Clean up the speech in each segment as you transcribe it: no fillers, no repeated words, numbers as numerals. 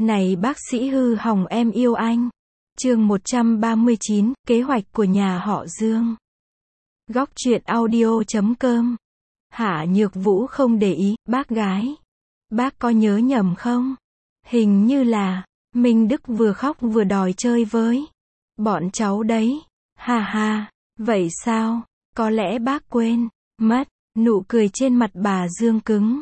Này bác sĩ hư hỏng em yêu anh. Chương 139, kế hoạch của nhà họ Dương. Góc truyện audio.com. Hạ Nhược Vũ không để ý, bác gái. Bác có nhớ nhầm không? Hình như là, Minh Đức vừa khóc vừa đòi chơi với bọn cháu đấy. Ha ha, vậy sao? Có lẽ bác quên mất. Nụ cười trên mặt bà Dương cứng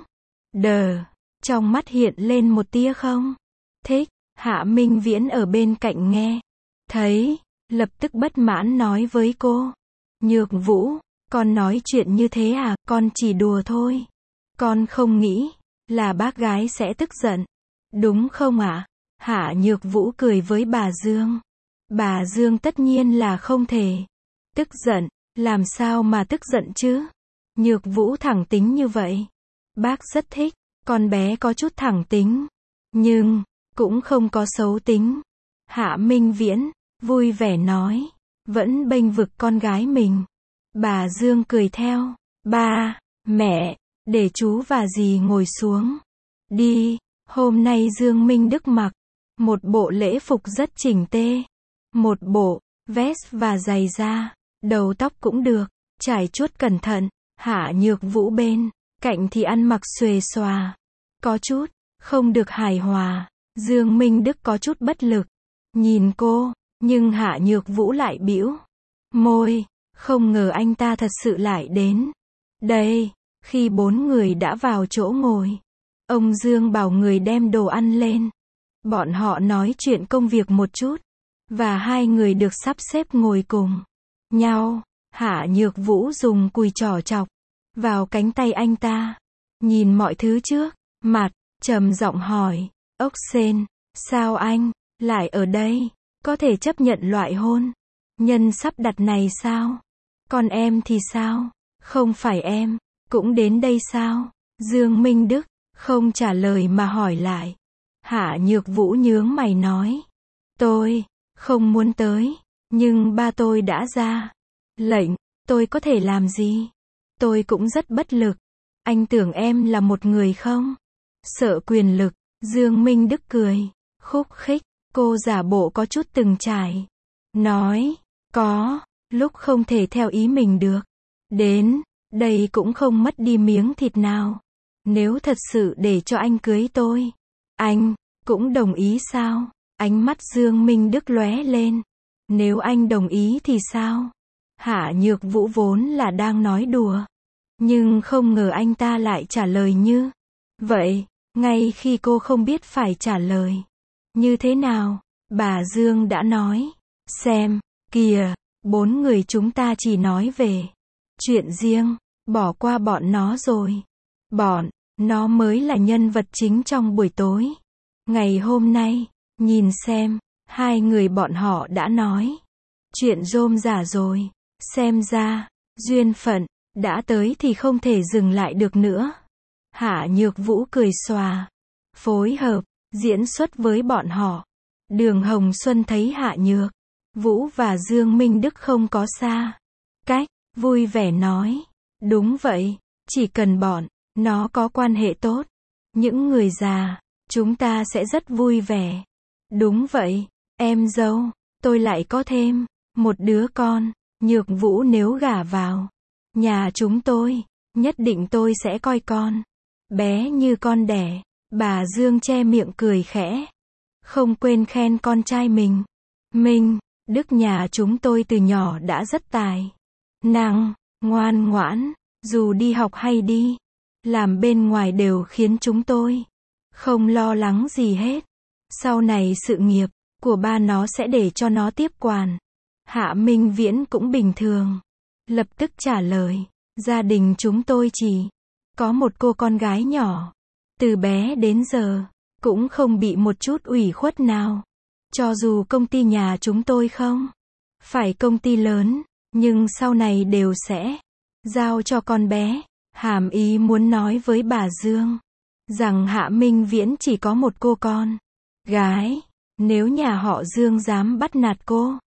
đờ, trong mắt hiện lên một tia không thích. Hạ Minh Viễn ở bên cạnh nghe thấy, lập tức bất mãn nói với cô. Nhược Vũ, con nói chuyện như thế à? Con chỉ đùa thôi. Con không nghĩ là bác gái sẽ tức giận, đúng không ạ? Hạ Nhược Vũ cười với bà Dương. Bà Dương tất nhiên là không thể tức giận, làm sao mà tức giận chứ? Nhược Vũ thẳng tính như vậy. Bác rất thích, con bé có chút thẳng tính, nhưng cũng không có xấu tính. Hạ Minh Viễn vui vẻ nói, vẫn bênh vực con gái mình. Bà Dương cười theo. Ba, mẹ, để chú và dì ngồi xuống đi. Hôm nay Dương Minh Đức mặc một bộ lễ phục rất chỉnh tê, một bộ vest và giày da, đầu tóc cũng được trải chuốt cẩn thận. Hạ Nhược Vũ bên cạnh thì ăn mặc xuề xòa, có chút không được hài hòa. Dương Minh Đức có chút bất lực nhìn cô, nhưng Hạ Nhược Vũ lại bĩu môi, không ngờ anh ta thật sự lại đến đây. Khi bốn người đã vào chỗ ngồi, ông Dương bảo người đem đồ ăn lên. Bọn họ nói chuyện công việc một chút, và hai người được sắp xếp ngồi cùng nhau. Hạ Nhược Vũ dùng cùi trỏ chọc vào cánh tay anh ta, nhìn mọi thứ trước mặt, trầm giọng hỏi, ốc sên, sao anh lại ở đây? Có thể chấp nhận loại hôn nhân sắp đặt này sao? Còn em thì sao? Không phải em cũng đến đây sao? Dương Minh Đức không trả lời mà hỏi lại. Hạ Nhược Vũ nhướng mày nói, tôi không muốn tới, nhưng ba tôi đã ra lệnh, tôi có thể làm gì? Tôi cũng rất bất lực. Anh tưởng em là một người không sợ quyền lực? Dương Minh Đức cười khúc khích. Cô giả bộ có chút từng trải, nói, có lúc không thể theo ý mình được. Đến đây cũng không mất đi miếng thịt nào. Nếu thật sự để cho anh cưới tôi, anh cũng đồng ý sao? Ánh mắt Dương Minh Đức lóe lên. Nếu anh đồng ý thì sao? Hạ Nhược Vũ vốn là đang nói đùa, nhưng không ngờ anh ta lại trả lời như vậy, ngay khi cô không biết phải trả lời như thế nào. Bà Dương đã nói, xem kìa, bốn người chúng ta chỉ nói về chuyện riêng, bỏ qua bọn nó rồi. Bọn nó mới là nhân vật chính trong buổi tối ngày hôm nay. Nhìn xem, hai người bọn họ đã nói chuyện rôm rả rồi. Xem ra, duyên phận đã tới thì không thể dừng lại được nữa. Hạ Nhược Vũ cười xòa, phối hợp diễn xuất với bọn họ. Đường Hồng Xuân thấy Hạ Nhược Vũ và Dương Minh Đức không có xa cách, vui vẻ nói, đúng vậy, chỉ cần bọn nó có quan hệ tốt, những người già, chúng ta sẽ rất vui vẻ. Đúng vậy, em dâu, tôi lại có thêm một đứa con. Nhược Vũ nếu gả vào nhà chúng tôi, nhất định tôi sẽ coi con bé như con đẻ. Bà Dương che miệng cười khẽ, không quên khen con trai mình. Minh Đức nhà chúng tôi từ nhỏ đã rất tài năng, ngoan ngoãn, dù đi học hay đi làm bên ngoài đều khiến chúng tôi không lo lắng gì hết. Sau này sự nghiệp của ba nó sẽ để cho nó tiếp quản. Hạ Minh Viễn cũng bình thường, lập tức trả lời, gia đình chúng tôi chỉ có một cô con gái nhỏ, từ bé đến giờ cũng không bị một chút ủy khuất nào. Cho dù công ty nhà chúng tôi không phải công ty lớn, nhưng sau này đều sẽ giao cho con bé. Hàm ý muốn nói với bà Dương rằng Hạ Minh Viễn chỉ có một cô con gái. Nếu nhà họ Dương dám bắt nạt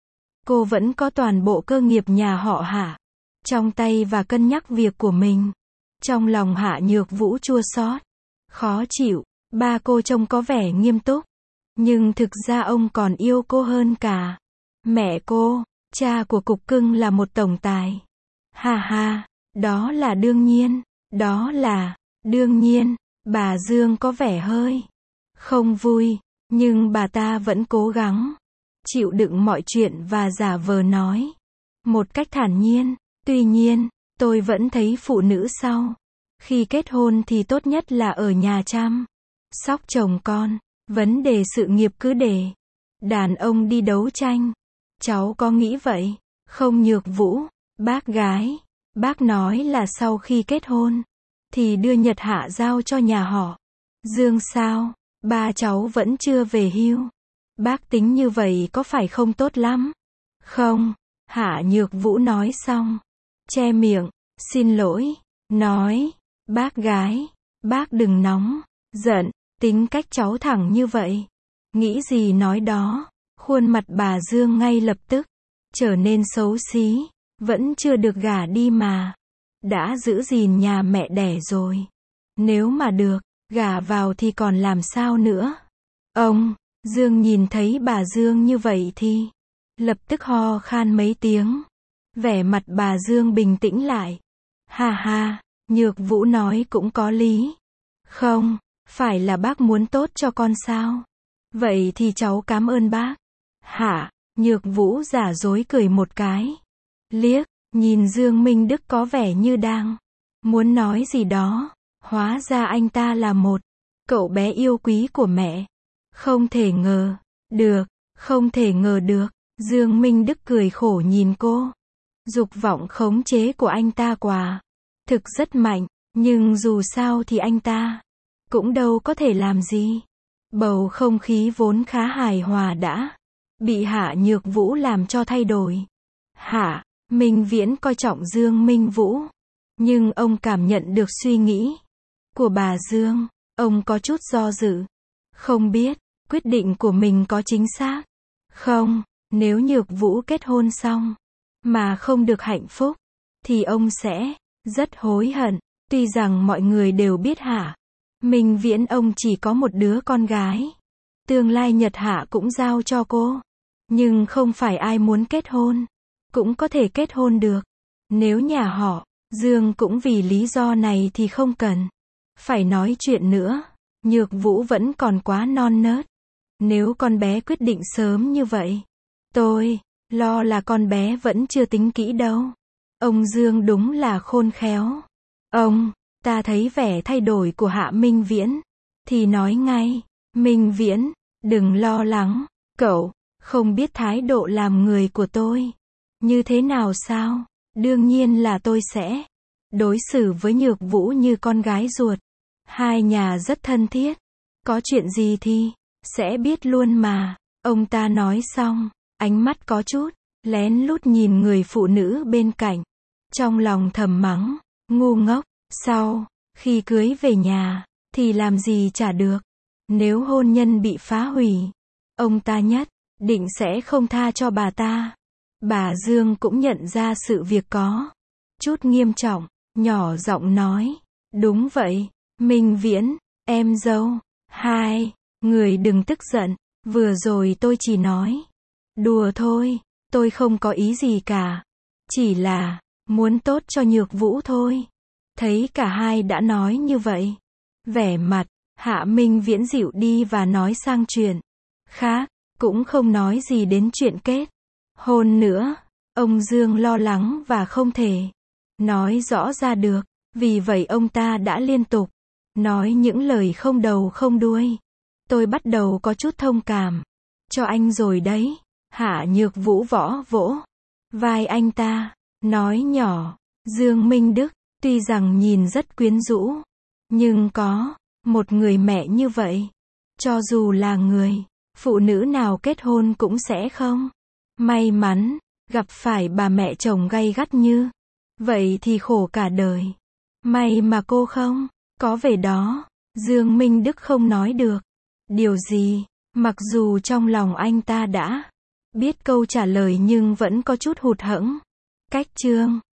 cô vẫn có toàn bộ cơ nghiệp nhà họ Hạ trong tay và cân nhắc việc của mình. Trong lòng Hạ Nhược Vũ chua xót, khó chịu. Ba cô trông có vẻ nghiêm túc, Nhưng thực ra ông còn yêu cô hơn cả mẹ cô. Cha của Cục Cưng là một tổng tài. Ha ha, đó là đương nhiên, đó là đương nhiên. Bà Dương có vẻ hơi không vui, nhưng bà ta vẫn cố gắng chịu đựng mọi chuyện và giả vờ nói một cách thản nhiên. Tuy nhiên, tôi vẫn thấy phụ nữ sau khi kết hôn thì tốt nhất là ở nhà chăm sóc chồng con. Vấn đề sự nghiệp cứ để đàn ông đi đấu tranh. Cháu có nghĩ vậy không Nhược Vũ? Bác gái, bác nói là sau khi kết hôn thì đưa Nhật Hạ giao cho nhà họ Dương sao? Ba cháu vẫn chưa về hưu. Bác tính như vậy có phải không tốt lắm? Không, Hạ Nhược Vũ nói xong, che miệng, xin lỗi, nói, bác gái, bác đừng nóng, giận, tính cách cháu thẳng như vậy. Nghĩ gì nói đó. Khuôn mặt bà Dương ngay lập tức trở nên xấu xí. Vẫn chưa được gả đi mà đã giữ gìn nhà mẹ đẻ rồi. Nếu mà được gả vào thì còn làm sao nữa. Ông Dương nhìn thấy bà Dương như vậy thì lập tức ho khan mấy tiếng. Vẻ mặt bà Dương bình tĩnh lại. Ha ha, Nhược Vũ nói cũng có lý. Không, phải là bác muốn tốt cho con sao? Vậy thì cháu cảm ơn bác. Hả? Nhược Vũ giả dối cười một cái. Liếc, nhìn Dương Minh Đức có vẻ như đang muốn nói gì đó. Hóa ra anh ta là một cậu bé yêu quý của mẹ. Không thể ngờ. Được, không thể ngờ được. Dương Minh Đức cười khổ nhìn cô. Dục vọng khống chế của anh ta quả thực rất mạnh. Nhưng dù sao thì anh ta cũng đâu có thể làm gì. Bầu không khí vốn khá hài hòa đã bị Hạ Nhược Vũ làm cho thay đổi. Hạ Minh Viễn coi trọng Dương Minh Vũ, nhưng ông cảm nhận được suy nghĩ của bà Dương. Ông có chút do dự. Không biết quyết định của mình có chính xác không. Nếu Nhược Vũ kết hôn xong mà không được hạnh phúc thì ông sẽ rất hối hận. Tuy rằng mọi người đều biết Hạ Minh Viễn ông chỉ có một đứa con gái. Tương lai Nhật Hạ cũng giao cho cô. Nhưng không phải ai muốn kết hôn cũng có thể kết hôn được. Nếu nhà họ Dương cũng vì lý do này thì không cần phải nói chuyện nữa. Nhược Vũ vẫn còn quá non nớt. Nếu con bé quyết định sớm như vậy, tôi lo là con bé vẫn chưa tính kỹ đâu. Ông Dương đúng là khôn khéo. Ông ta thấy vẻ thay đổi của Hạ Minh Viễn thì nói ngay. Minh Viễn, đừng lo lắng. Cậu không biết thái độ làm người của tôi như thế nào sao? Đương nhiên là tôi sẽ đối xử với Nhược Vũ như con gái ruột. Hai nhà rất thân thiết. Có chuyện gì thì sẽ biết luôn mà. Ông ta nói xong, ánh mắt có chút lén lút nhìn người phụ nữ bên cạnh. Trong lòng thầm mắng, ngu ngốc. Sau khi cưới về nhà thì làm gì chả được. Nếu hôn nhân bị phá hủy, ông ta nhất định sẽ không tha cho bà ta. Bà Dương cũng nhận ra sự việc có chút nghiêm trọng, nhỏ giọng nói, đúng vậy, Minh Viễn, em dâu, hai người đừng tức giận, vừa rồi tôi chỉ nói đùa thôi, tôi không có ý gì cả, chỉ là muốn tốt cho Nhược Vũ thôi. Thấy cả hai đã nói như vậy, vẻ mặt Hạ Minh Viễn dịu đi và nói sang chuyện khác, cũng không nói gì đến chuyện kết hôn nữa. Ông Dương lo lắng và không thể nói rõ ra được, vì vậy ông ta đã liên tục nói những lời không đầu không đuôi. Tôi bắt đầu có chút thông cảm cho anh rồi đấy. Hạ Nhược Vũ vỗ vai anh ta, nói nhỏ, Dương Minh Đức, tuy rằng nhìn rất quyến rũ, nhưng có một người mẹ như vậy, cho dù là người phụ nữ nào kết hôn cũng sẽ không may mắn gặp phải bà mẹ chồng gay gắt như vậy thì khổ cả đời. May mà cô không có về đó. Dương Minh Đức không nói được điều gì, mặc dù trong lòng anh ta đã biết câu trả lời nhưng vẫn có chút hụt hẫng. Cách chương